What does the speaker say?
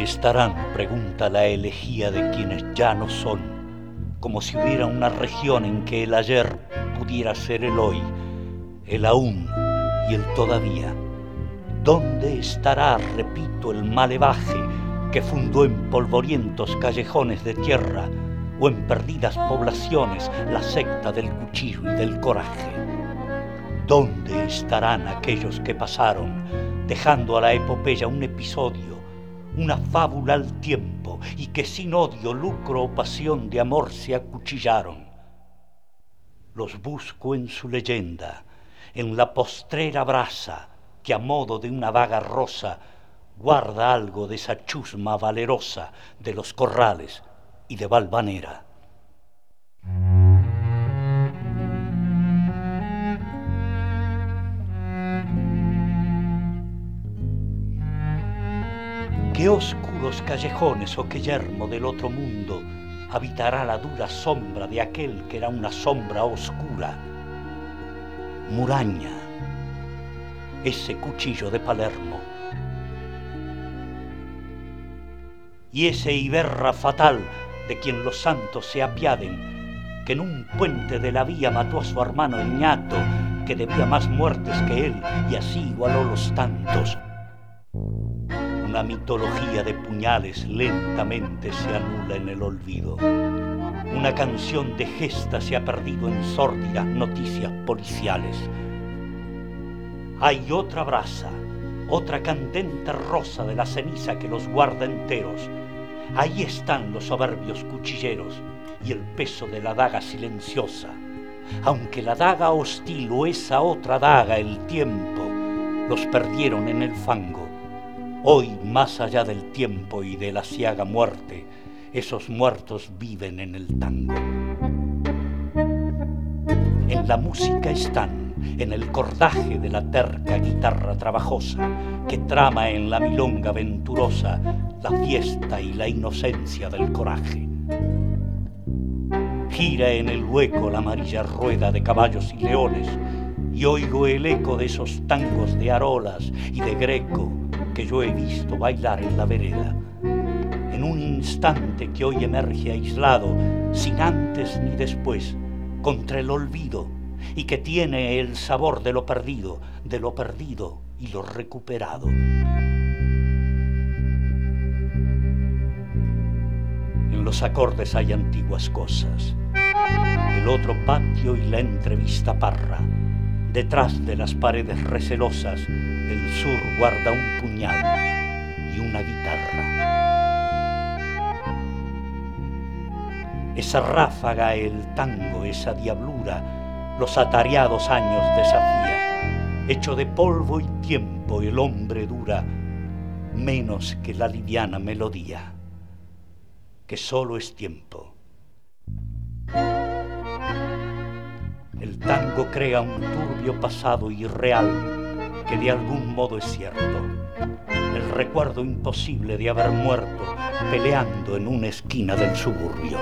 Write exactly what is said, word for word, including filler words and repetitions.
estarán?, pregunta la elegía de quienes ya no son, como si hubiera una región en que el ayer pudiera ser el hoy, el aún y el todavía. ¿Dónde estará, repito, el malevaje que fundó en polvorientos callejones de tierra o en perdidas poblaciones la secta del cuchillo y del coraje? ¿Dónde estarán aquellos que pasaron, dejando a la epopeya un episodio, una fábula al tiempo, y que sin odio, lucro o pasión de amor se acuchillaron? Los busco en su leyenda, en la postrera brasa que a modo de una vaga rosa guarda algo de esa chusma valerosa de los corrales y de Valvanera. ¿Qué oscuros callejones o qué yermo del otro mundo habitará la dura sombra de aquel que era una sombra oscura? Muraña, ese cuchillo de Palermo, y ese Iberra fatal de quien los santos se apiaden, que en un puente de la vía mató a su hermano el ñato, que debía más muertes que él, y así igualó los tantos. Una mitología de puñales lentamente se anula en el olvido. Una canción de gesta se ha perdido en sórdidas noticias policiales. Hay otra brasa, otra candente rosa de la ceniza que los guarda enteros. Ahí están los soberbios cuchilleros y el peso de la daga silenciosa. Aunque la daga hostil o esa otra daga, el tiempo, los perdieron en el fango. Hoy, más allá del tiempo y de la ciaga muerte, esos muertos viven en el tango. En la música están, en el cordaje de la terca guitarra trabajosa, que trama en la milonga venturosa la fiesta y la inocencia del coraje. Gira en el hueco la amarilla rueda de caballos y leones, y oigo el eco de esos tangos de Arolas y de Greco que yo he visto bailar en la vereda. En un instante que hoy emerge aislado, sin antes ni después, contra el olvido, y que tiene el sabor de lo perdido, de lo perdido y lo recuperado. En los acordes hay antiguas cosas, el otro patio y la entrevista parra. Detrás de las paredes recelosas, el sur guarda un puñal y una guitarra. Esa ráfaga, el tango, esa diablura, los atareados años desafía. Hecho de polvo y tiempo, el hombre dura menos que la liviana melodía, que solo es tiempo. El tango crea un turbio pasado irreal que de algún modo es cierto. El recuerdo imposible de haber muerto peleando en una esquina del suburbio.